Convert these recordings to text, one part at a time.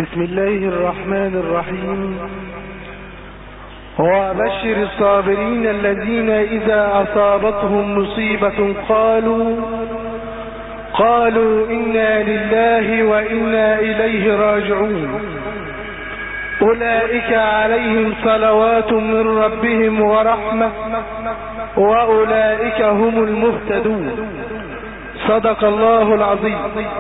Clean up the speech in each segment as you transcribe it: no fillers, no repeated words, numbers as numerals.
بسم الله الرحمن الرحيم. وبشر الصابرين الذين إذا أصابتهم مصيبة قالوا إنا لله وإنا إليه راجعون أولئك عليهم صلوات من ربهم ورحمة وأولئك هم المهتدون. صدق الله العظيم.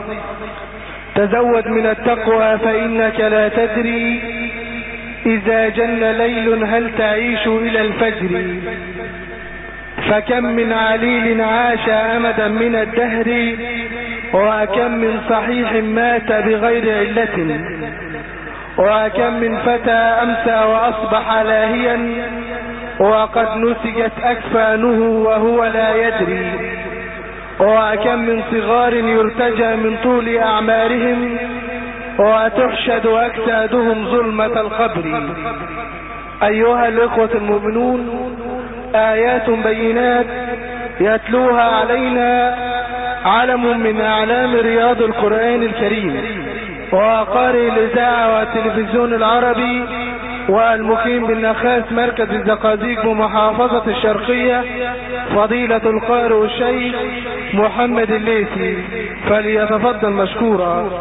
تزود من التقوى فإنك لا تدري إذا جن ليل هل تعيش إلى الفجر، فكم من عليل عاش أمدا من الدهر، وكم من صحيح مات بغير علة، وكم من فتى أمسى وأصبح لاهيا وقد نسجت أكفانه وهو لا يدري، وكم من صغار يرتجى من طول أعمارهم وتحشد أجسادهم ظلمة القبر. أيها الإخوة المؤمنون، آيات بينات يتلوها علينا علم من أعلام رياض القرآن الكريم، وقارئ الإذاعة والتلفزيون العربي والمقيم بالنخاس مركز الزقازيق بمحافظة الشرقية، فضيلة القارئ الشيخ محمد الليثي، فليتفضل مشكورا.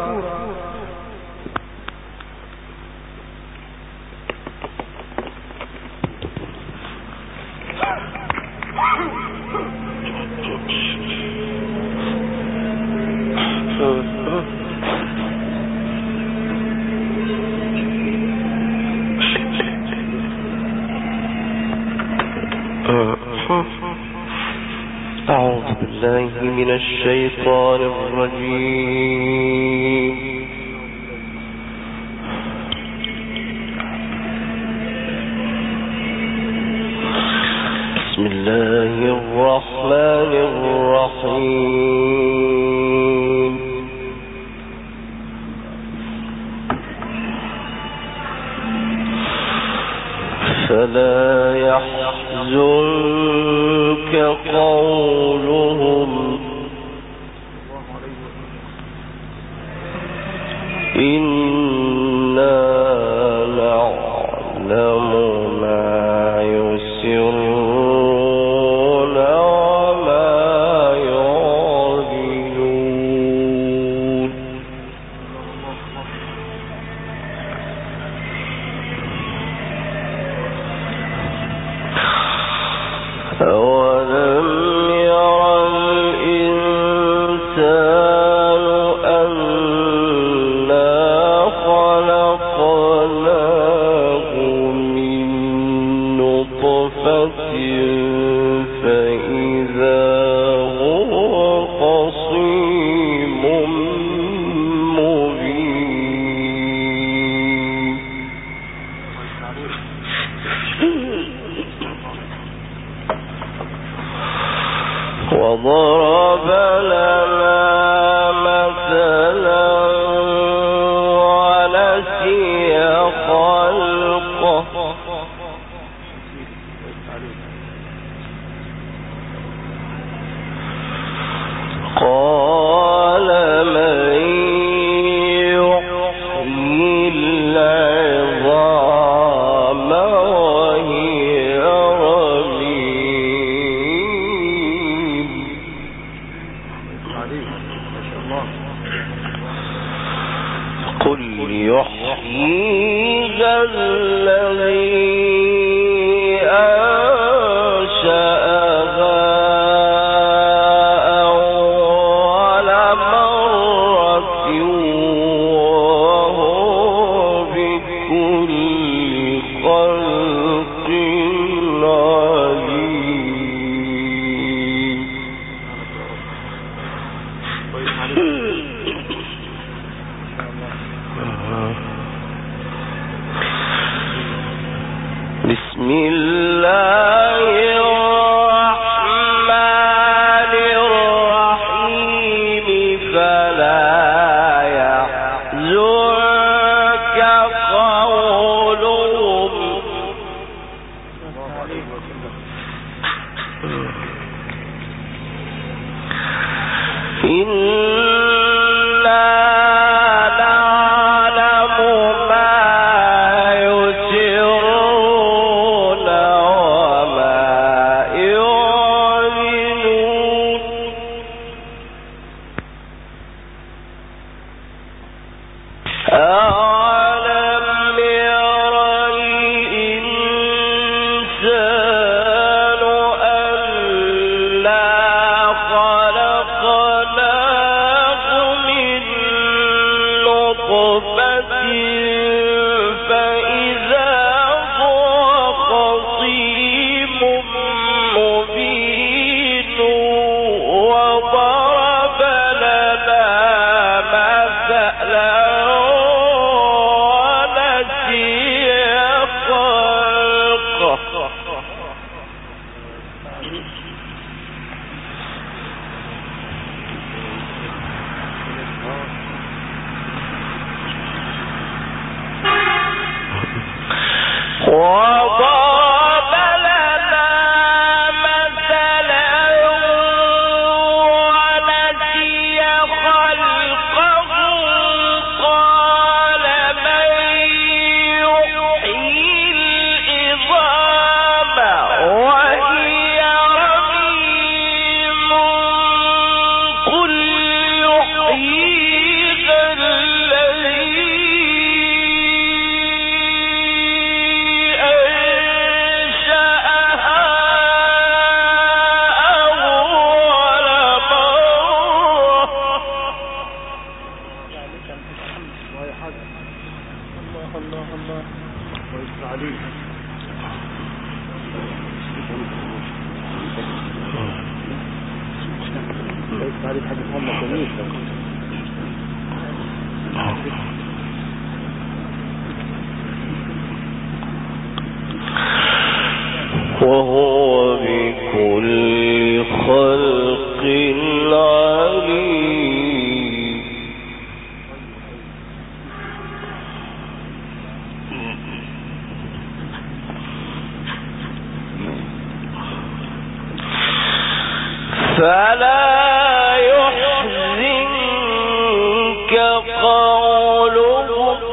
أعوذ بالله من الشيطان الرجيم. بسم الله الرحمن الرحيم. فلا يحزنك قولهم إنا نعلم ما يسرون وما يعلنون. أولم ير الإنسان أنا خلقناه من نطفة فإذا هو خصيم مبين. وضرب لنا مثلا ونسي خلقه قال من يحيي العظام وهي رميم. قل يحييها الذي أنشأها أول مرة وهو بكل خلق عليم. بسم الله الرحمن الرحيم. فلا يحزنك قولهم إنا نعلم وهو بكل خلق عليم. فلا يحزنك قولهم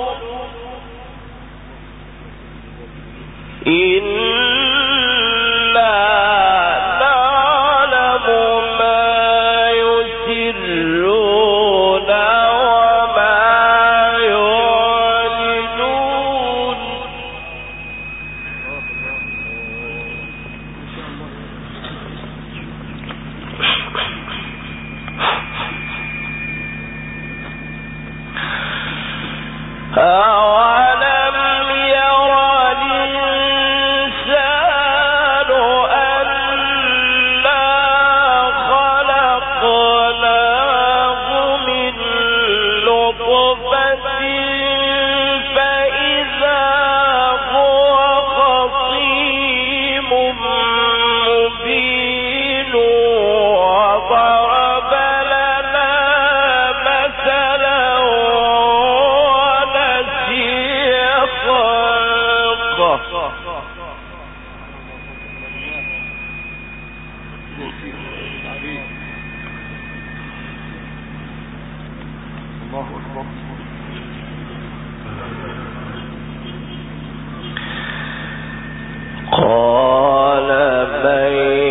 قال من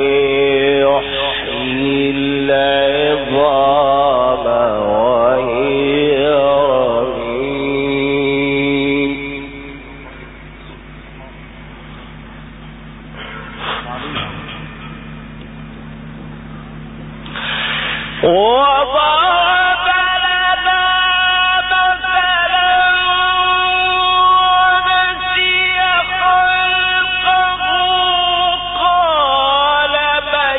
يحيي العظام وهي رميم وضرب لنا مثلا ونسي خلقه قال من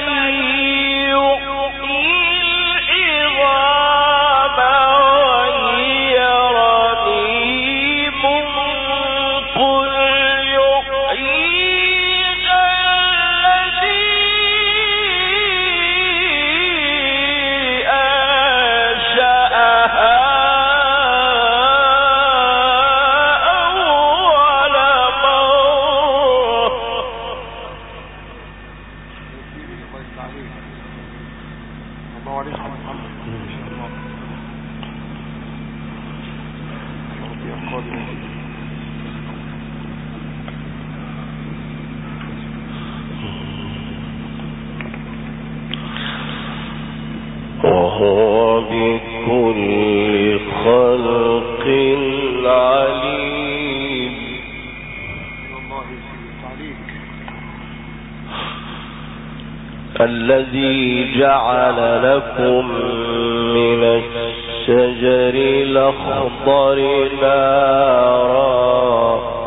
يحيي العظام وهي رميم قل يحييها الذي أنشأها أول مرة وهو بكل خلق عليم. الذي جعل لكم من الشجر الأخضر نارا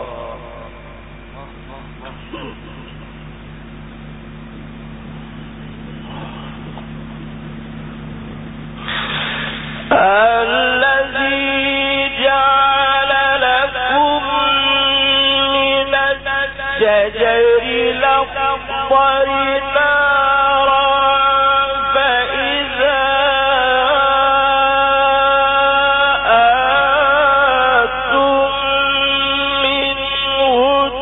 الشجر الأخضر نارا فإذا آتم منه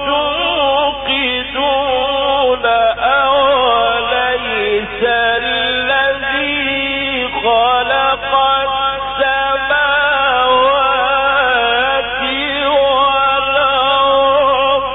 توقدون أوليس الذي خلق السماوات والأرض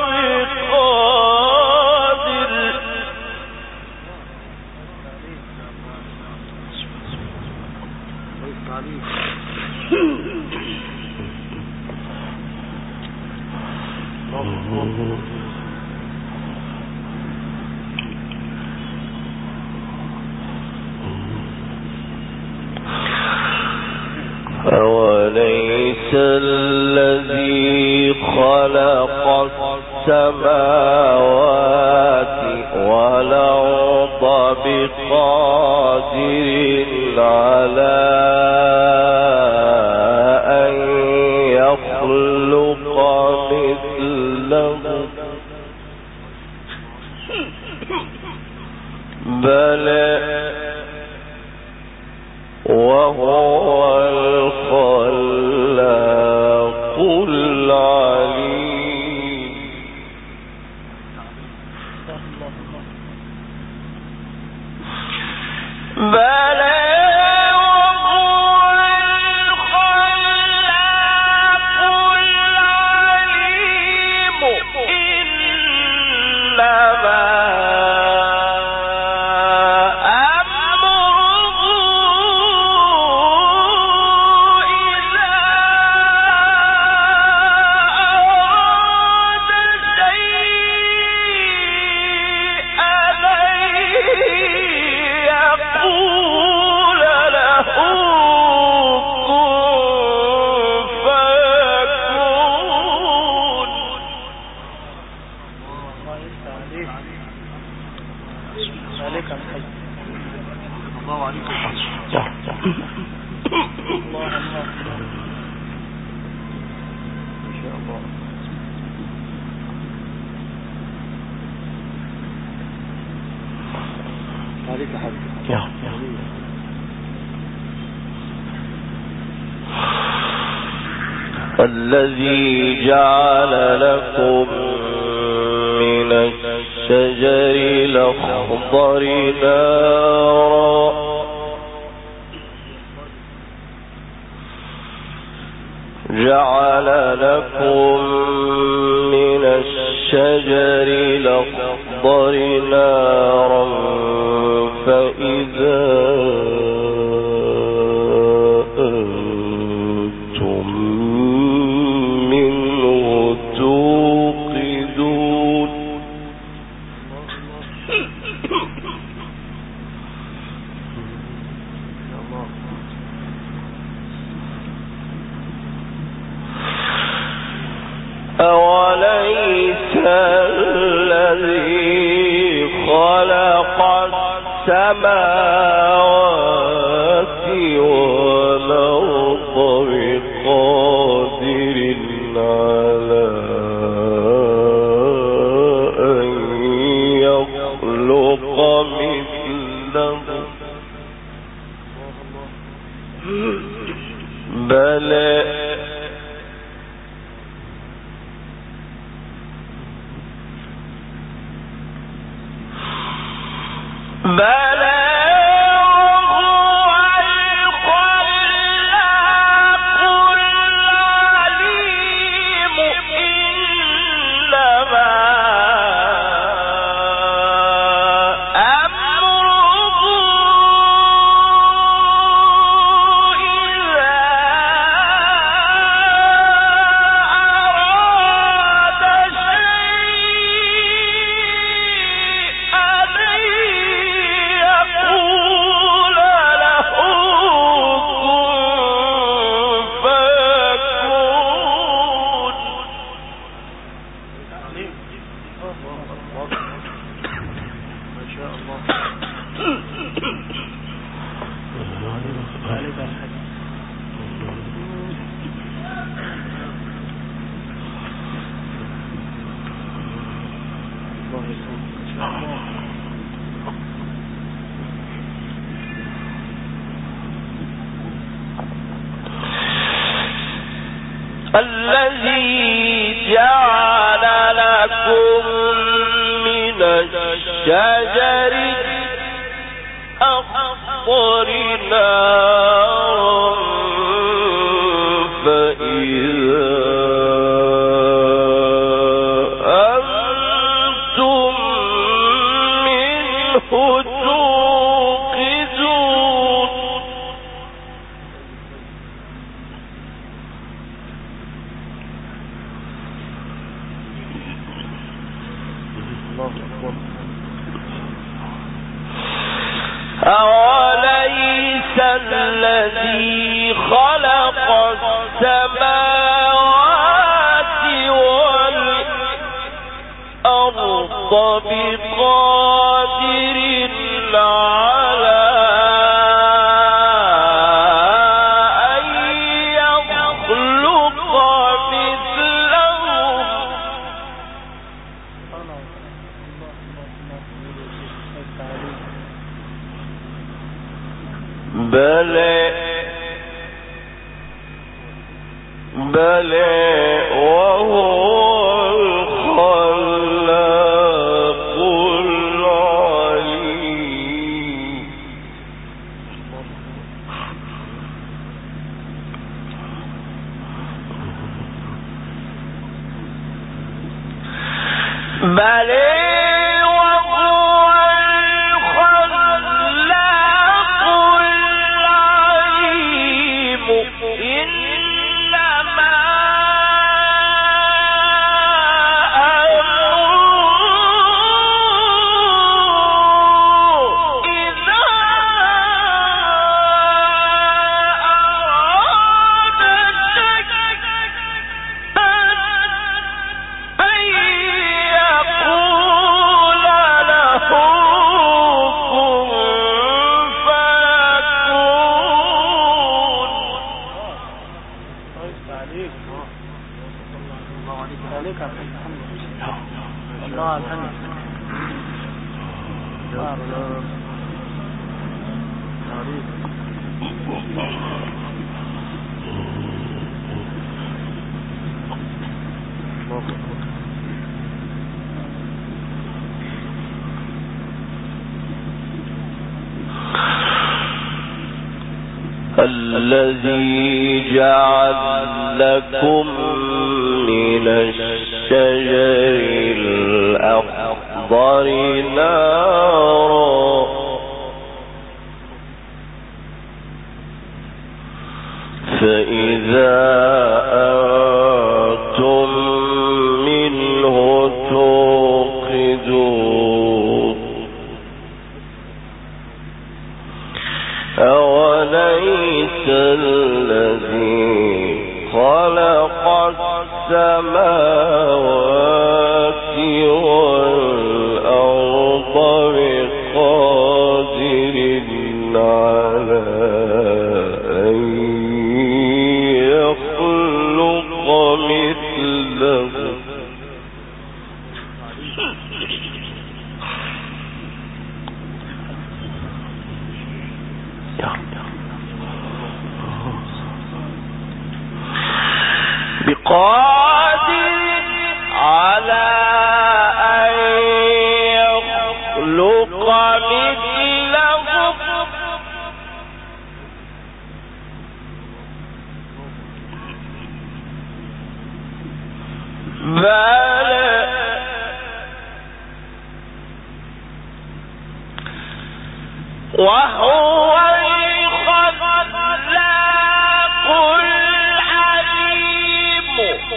أوليس الذي خلق السماوات والأرض بقادر على أن يخلق مثله بل وهو الخلاق العليم بل الذي جعل لكم من الشجر الأخضر نارا جعل لكم من الشجر الأخضر نارا فإذا أوليس الذي خلق السماوات والأرض بقادر على أن يخلق مثله بل الذي جعل لكم من الشجر الأخضر نارا فإذا أنتم منه توقدون أوليس الذي خلق السماوات والأرض بقادر على بل وهو الخلاق العليم بل الذي جعل لكم من الشجر الأخضر نارا فإذا أنتم منه توقدون أوليس الذي خلق السماوات والأرض بقادر على أن يخلق مثله بقادر على أن يخلق مثله بل وهو الخلاق العليم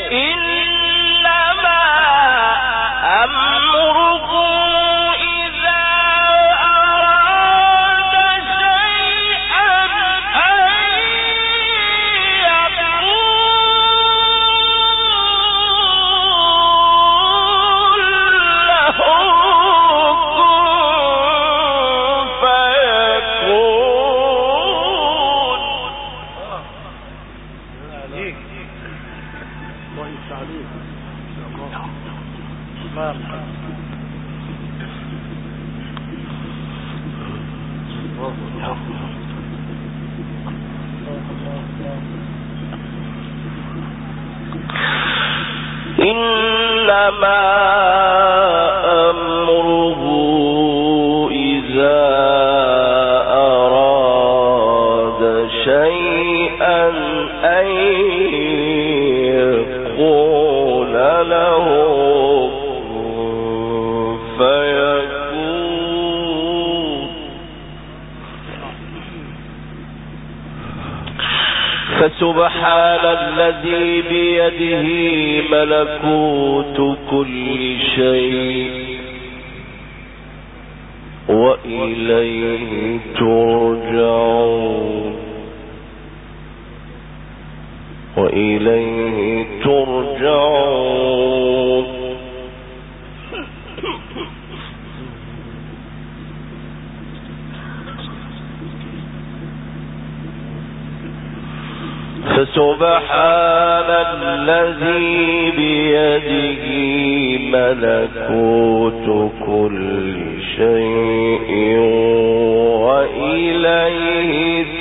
إنما أمره إذا أراد شيئا أن يقول له إنما أمره إذا أراد شيئا أن يقول له فيكون فسبحان الذي بيده ملكوت كل شيء وإليه ترجعون وإليه ترجعون فسبحان الذي بيده ملكوت كل شيء وإليه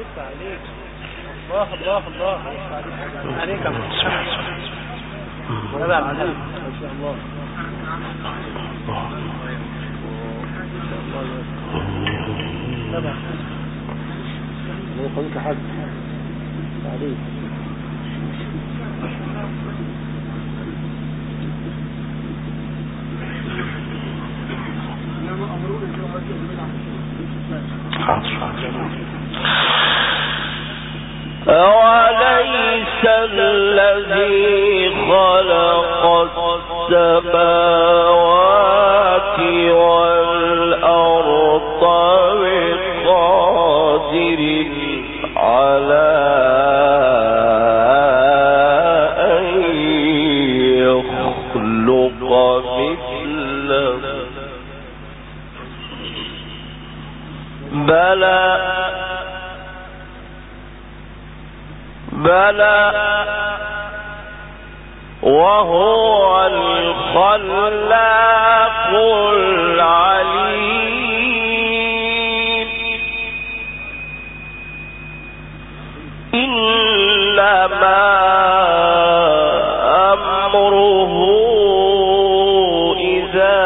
الله الله الله عليك يا محمد. هذا العزيز ما شاء الله. الله يخليك حاج عليك. أوليس الذي خلق السماوات والأرض بقادر على أن يخلق مثله بلى وهو الخلاق العليم إنما أمره إذا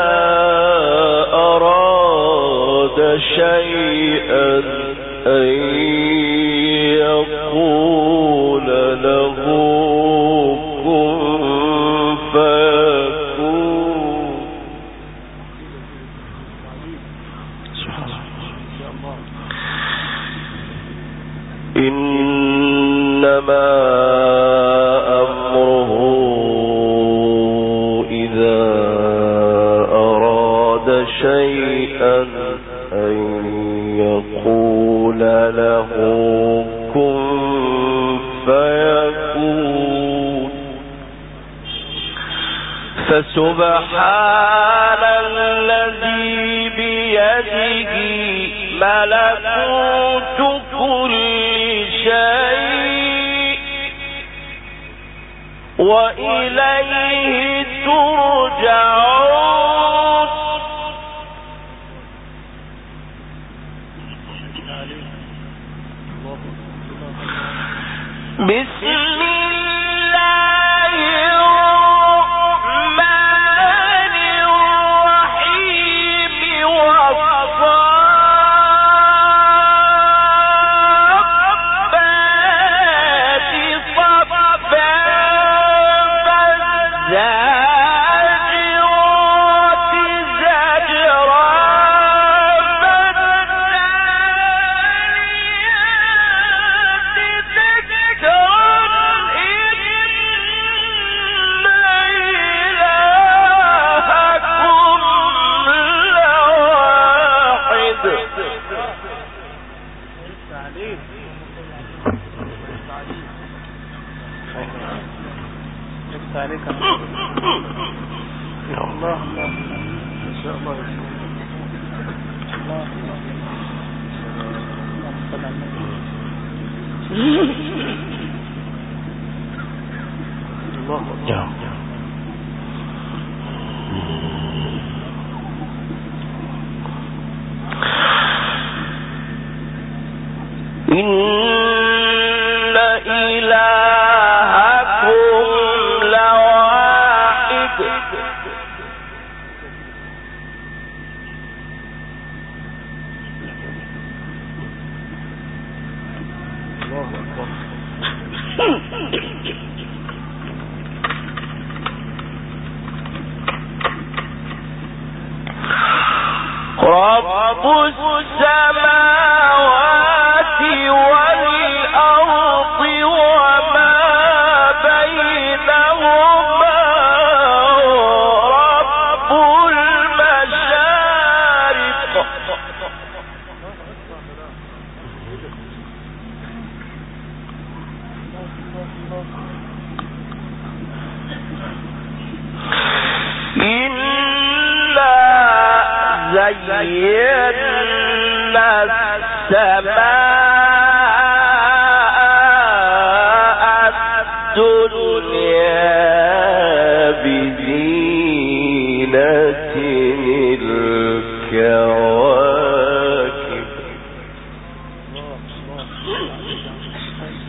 أراد شيئا أن يقول له كن فيكون. إنما أمره إذا أراد شيئا أن يقول له كن فيكون. فسبحان الذي بيده ملكوت كل شيء وإليه ترجعون. بسم الله الرحمن الرحيم والصافات صفا فالزاجرات زجرا عليك الله الله ما شاء الله الله الله الله. إن إلهكم لواحد الله أكبر. رب السماوات والأرض وما بينهما رب المشارق إنا زينا السماء الدنيا بزينة الكواكب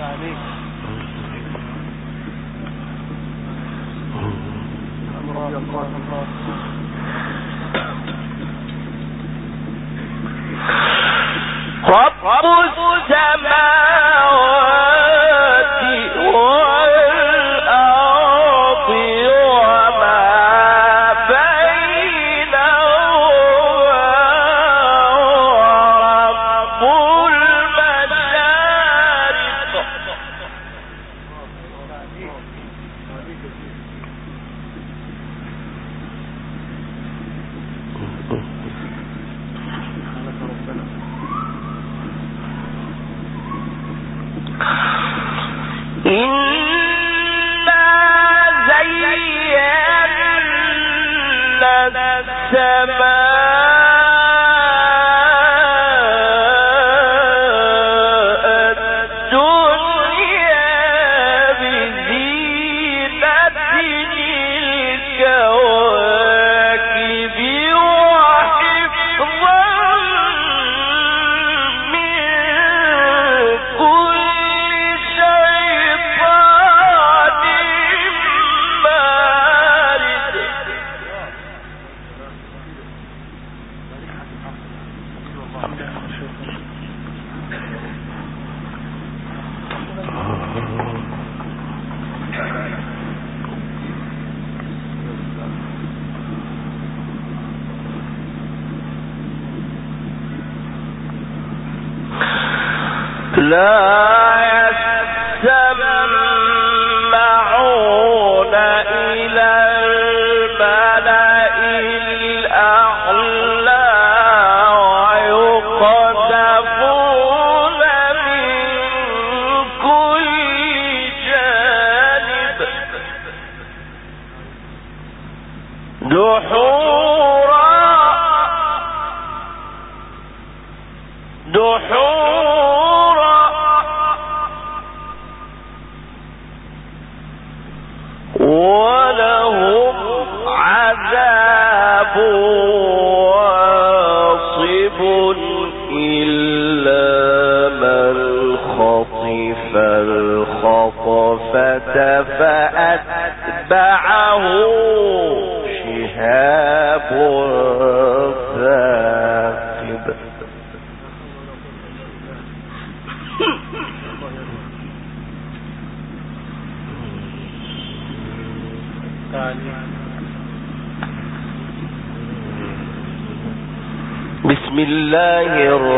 بسم الله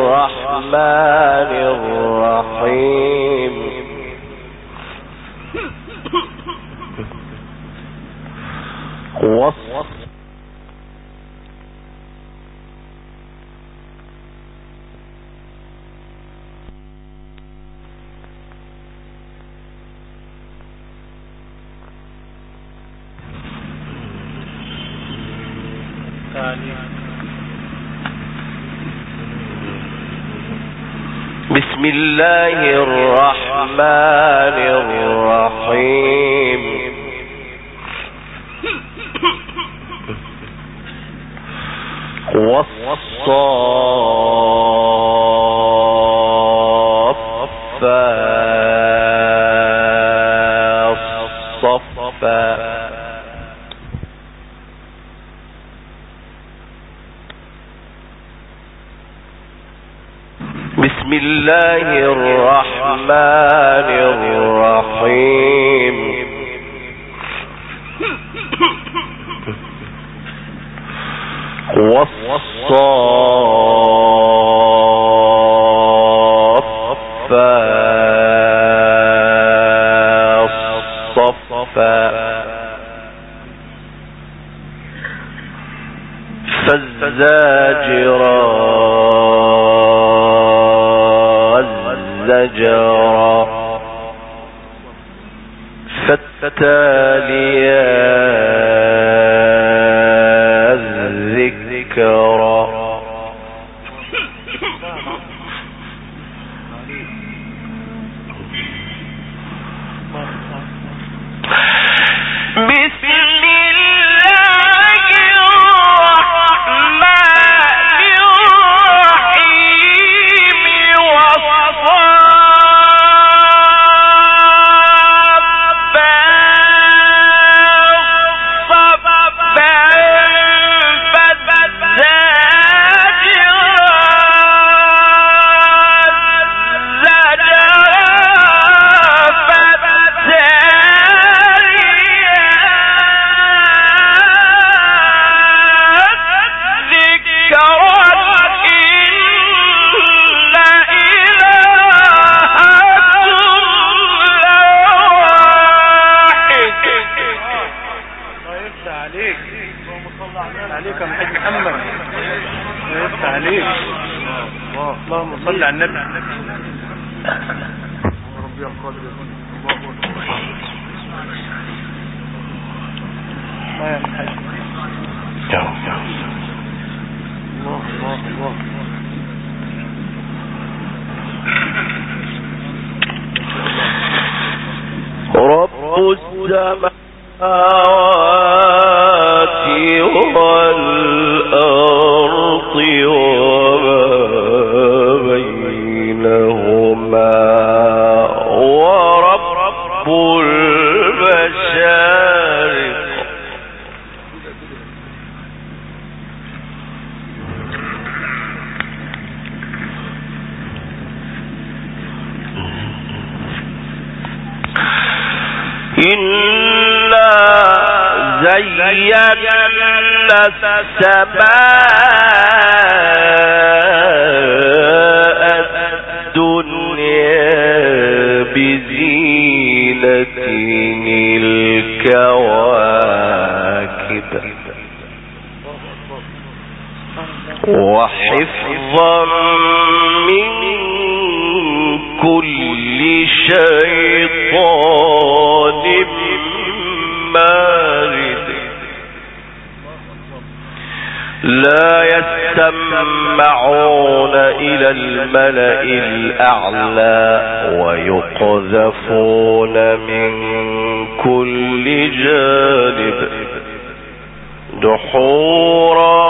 الرحمن الرحيم بسم الله الرحمن الرحيم والصافات صفا بسم الله الرحمن الرحيم والصافات صفا فالزاجرات زجرا فالتاليات ذكرا عليك. اللهم صل على النبي. ربي القادر. الله يا محمد. الله الله الله. رب السماوات والأرض وما بينهما ورب المشارق. إنا زينا السماء الدنيا بزينة الكواكب وحفظا من كل شيطان مارد. لا يستمعون إلى الملأ الأعلى ويقذفون من كل جانب دحورا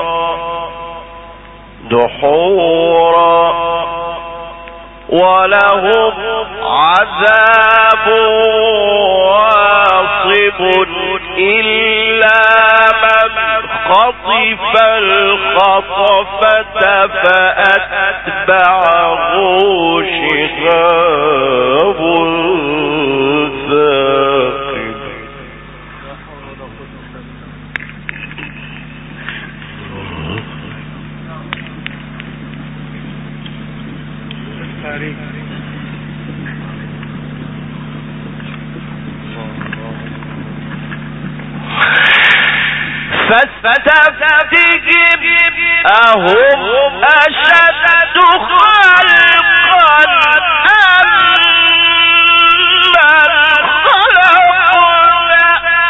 ولهم عذاب واصب إلا من خطف الخطفة فأتبعه شهاب ثاقب. فاستفتهم أهم أشد خلقا أم من خلقنا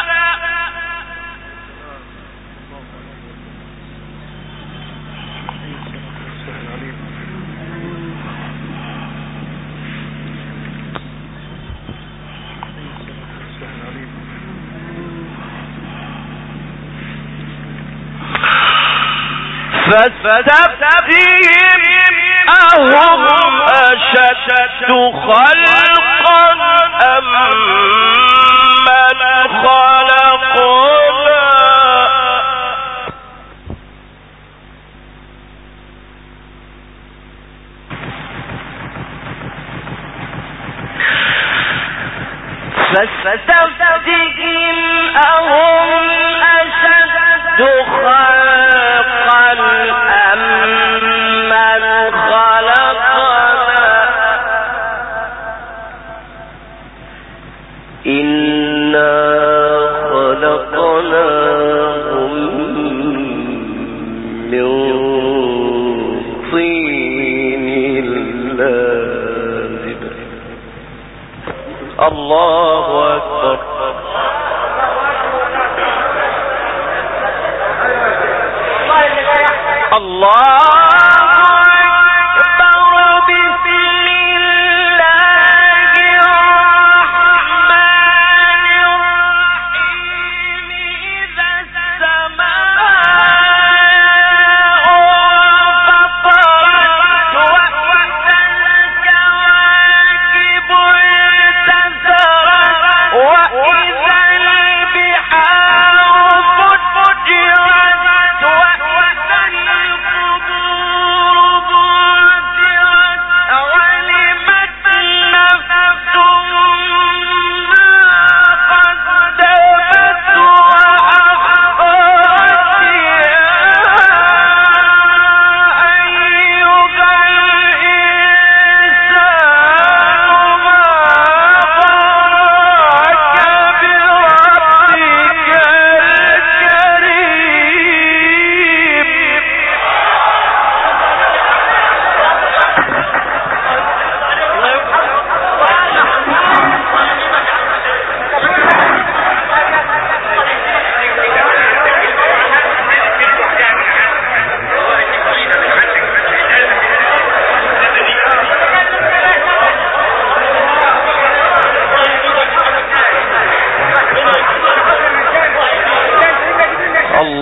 فاستفتهم أهم أشد خلقا أم من خلقنا فاستفتهم أهم أشد خلقا أم من خلقنا إنا خلقناهم من طين لازب. الله أكبر. الله البحار فجرت وإذا القبور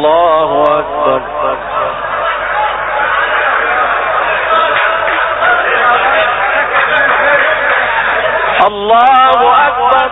الله أكبر. الله أكبر.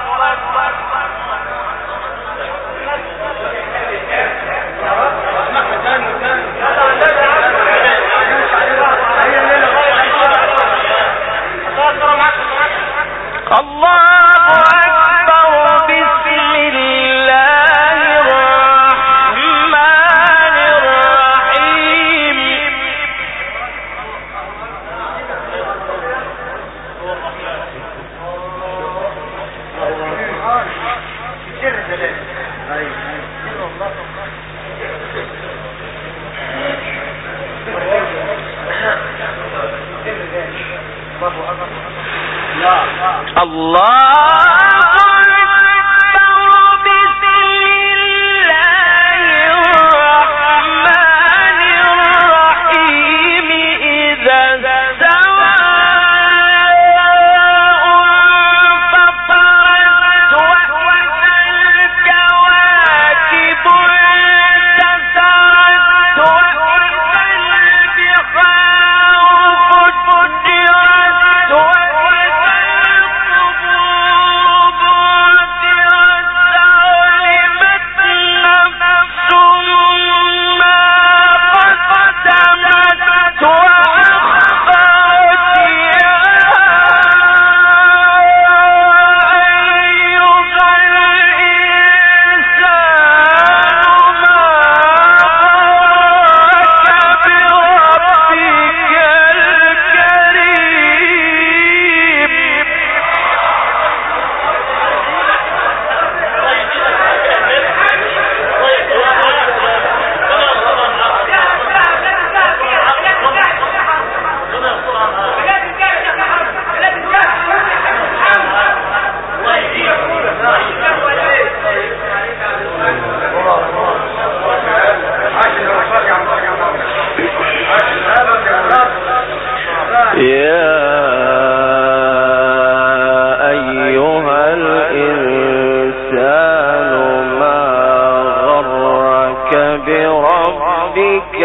بربك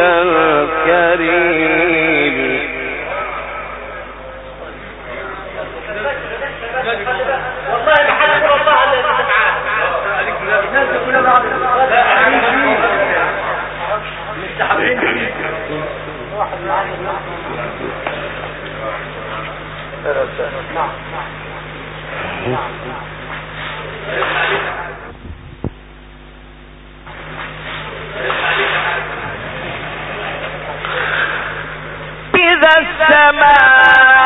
الكريم. والله بحلف والله الذي سمعان الناس كلها بعض مستحبين واحد معنا نعم إذا السماء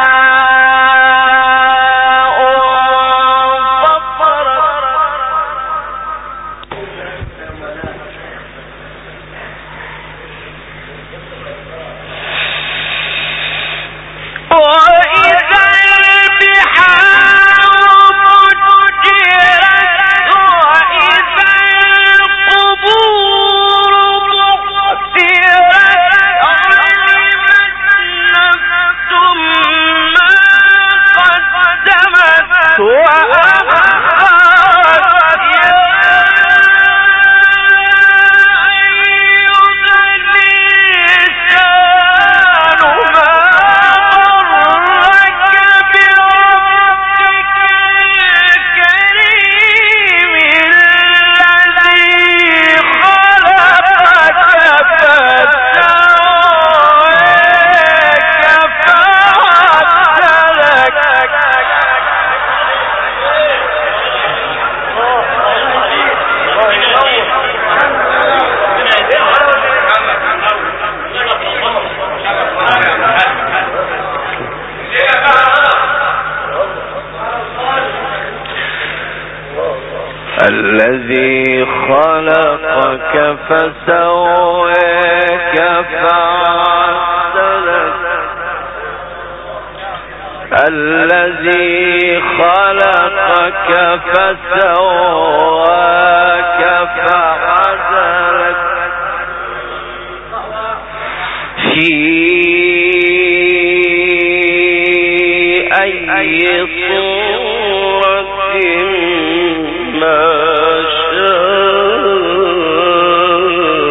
الذي خلقك فسواك فعدلك الذي خلقك فسواك فعدلك في أي صورة ما شاء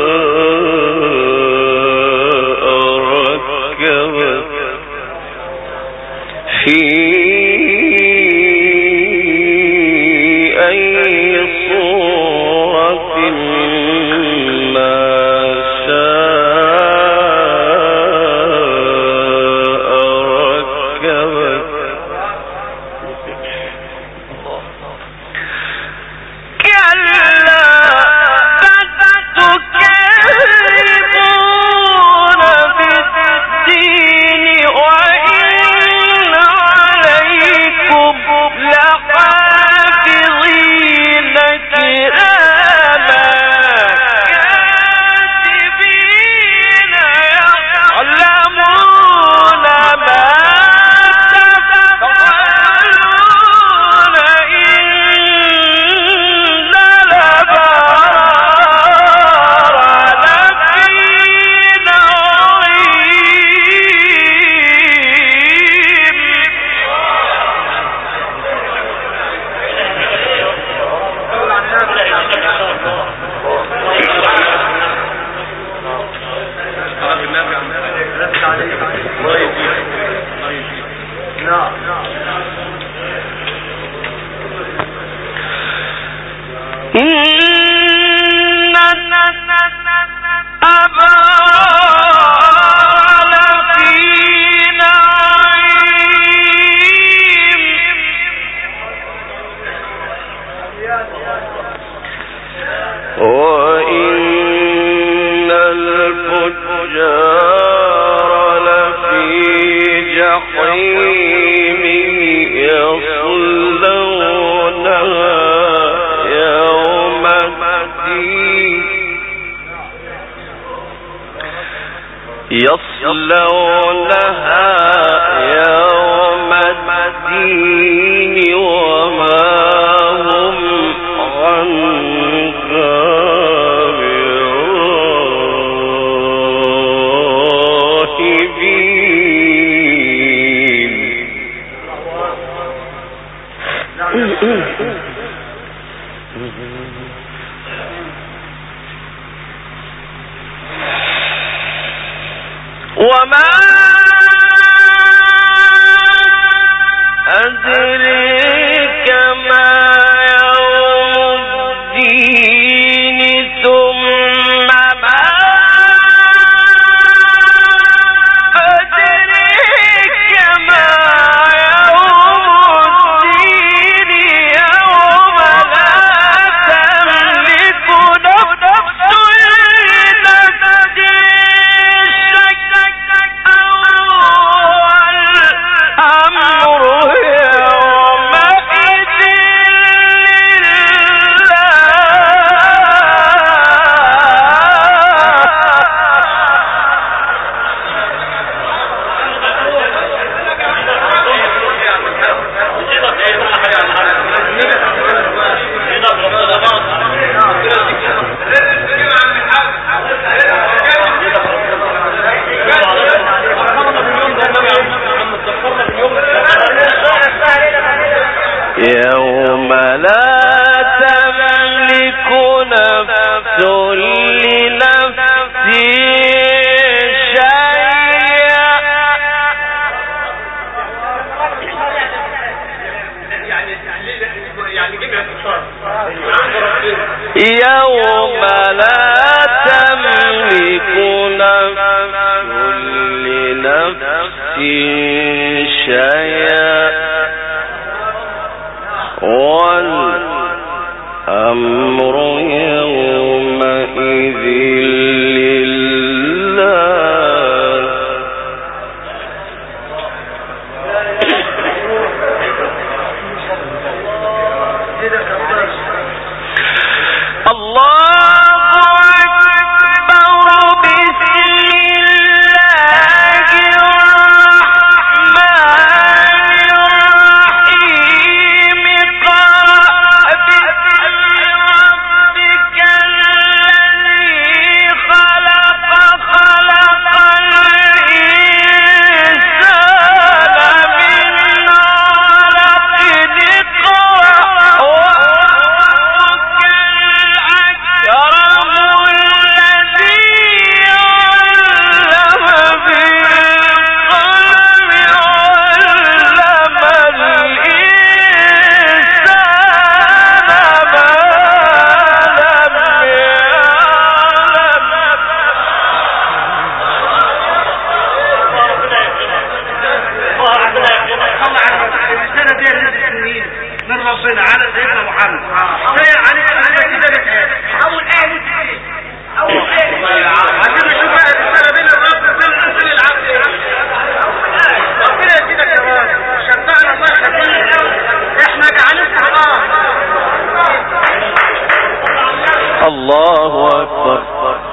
ربنا على سيدنا محمد جاي عليه كده اول ايه عشان نشوف بقى الرساله بين الرب وبين العبد ربنا يزيدك يا راجل شفعنا الله يخليك احنا جعلنا الله أكبر.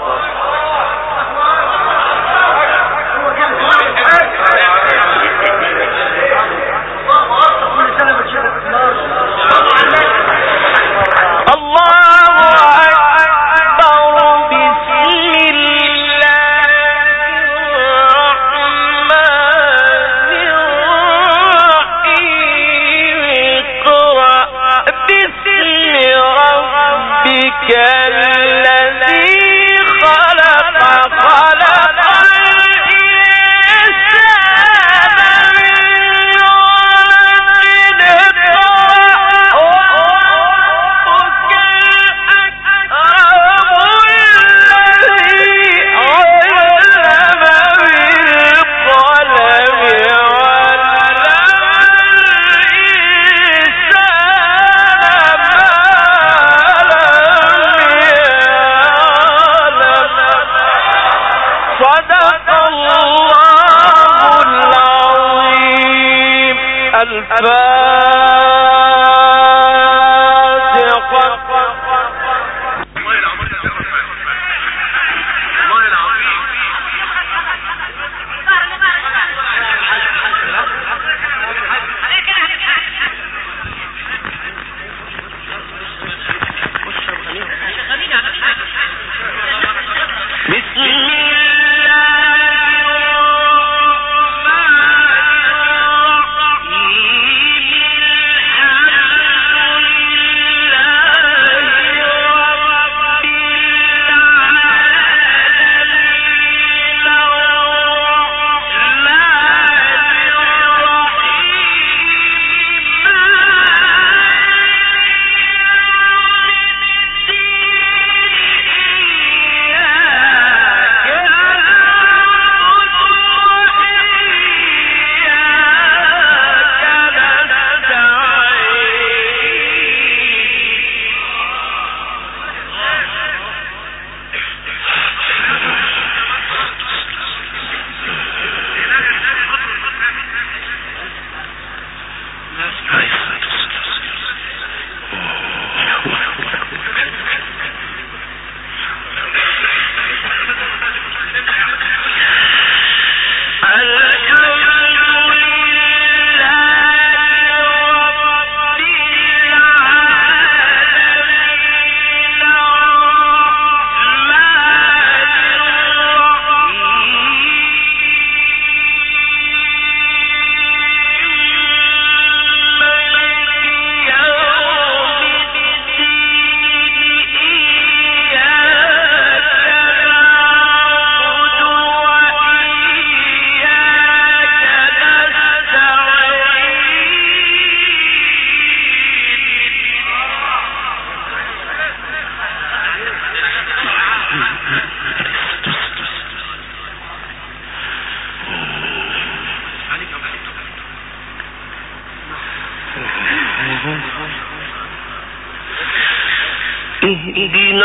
اهدنا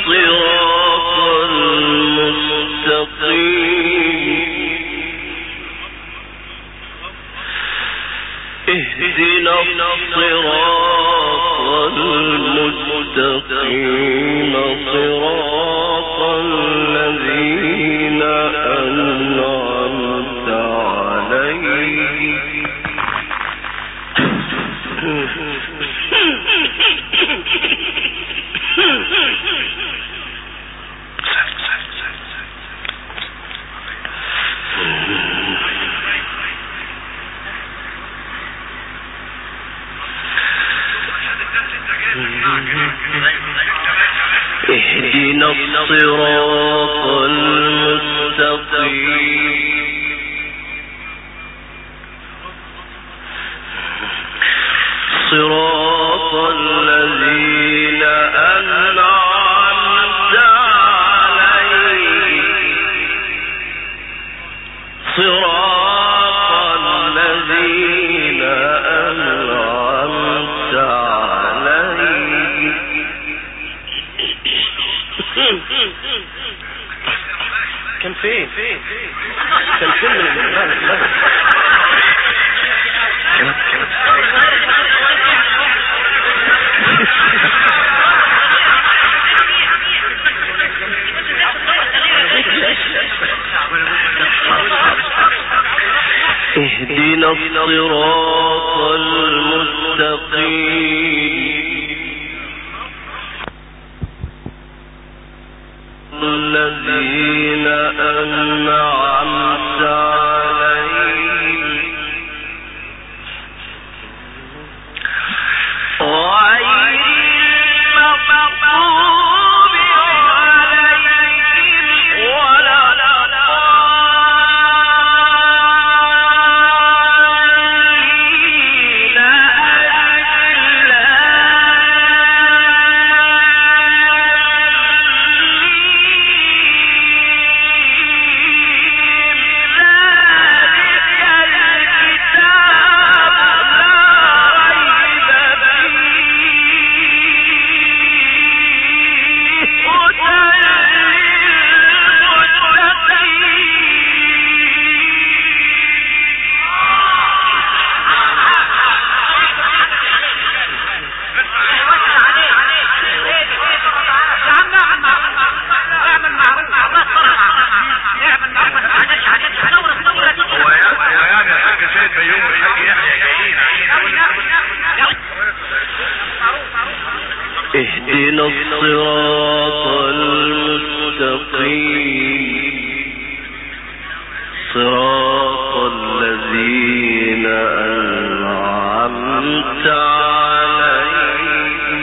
الصراط المستقيم اهدنا الصراط المستقيم صراط الذين أنعمت عليهم اهدنا الصراط المستقيم صراط الذين أنعمت عليهم صراط الذين أنعمت عليهم فين كان فين من الإيمان اهدنا الصراط المستقيم الذين أنعمت عليهم غير المغضوب عليهم ولا اهدنا الصراط المستقيم صراط الذين أنعمت عليهم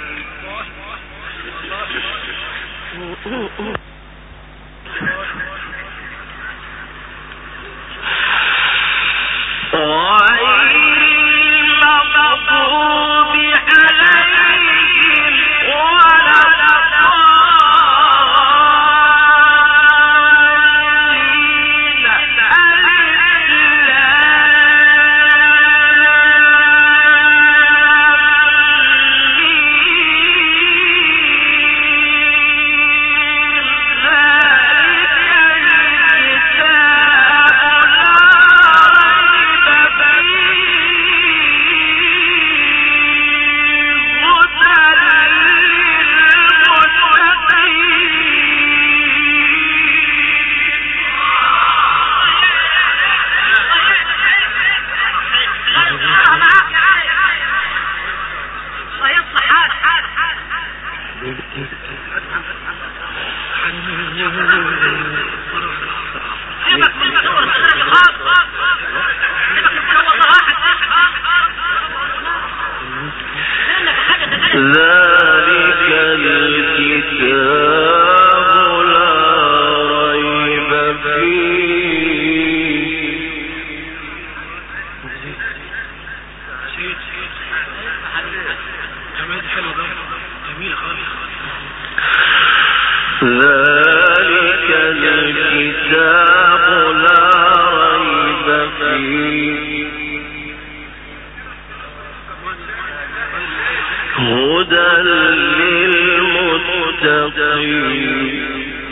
ذلك الكتاب لا ريب فيه ذلك الكتاب لا ريب فيه هدى للمتقين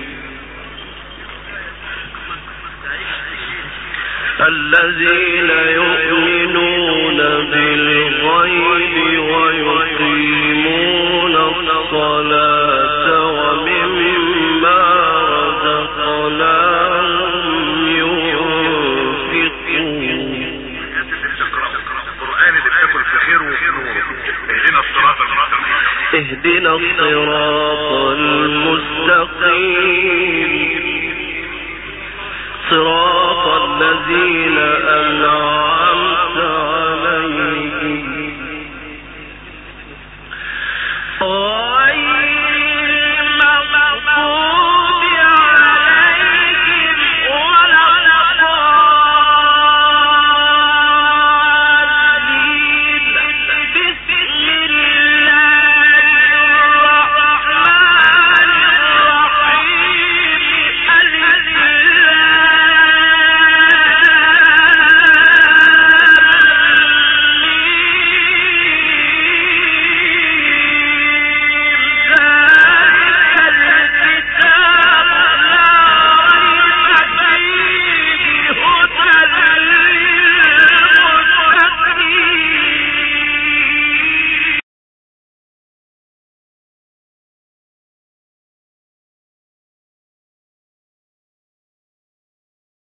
الذين يؤمنون بالغيب ويقيمون الصلاة ومما رزقناهم ينفقون. القرآن اللي بتاكل في خير وفي نور. اهدنا الصراط المستقيم. اهدنا الصراط المستقيم صراط الذين أنعمت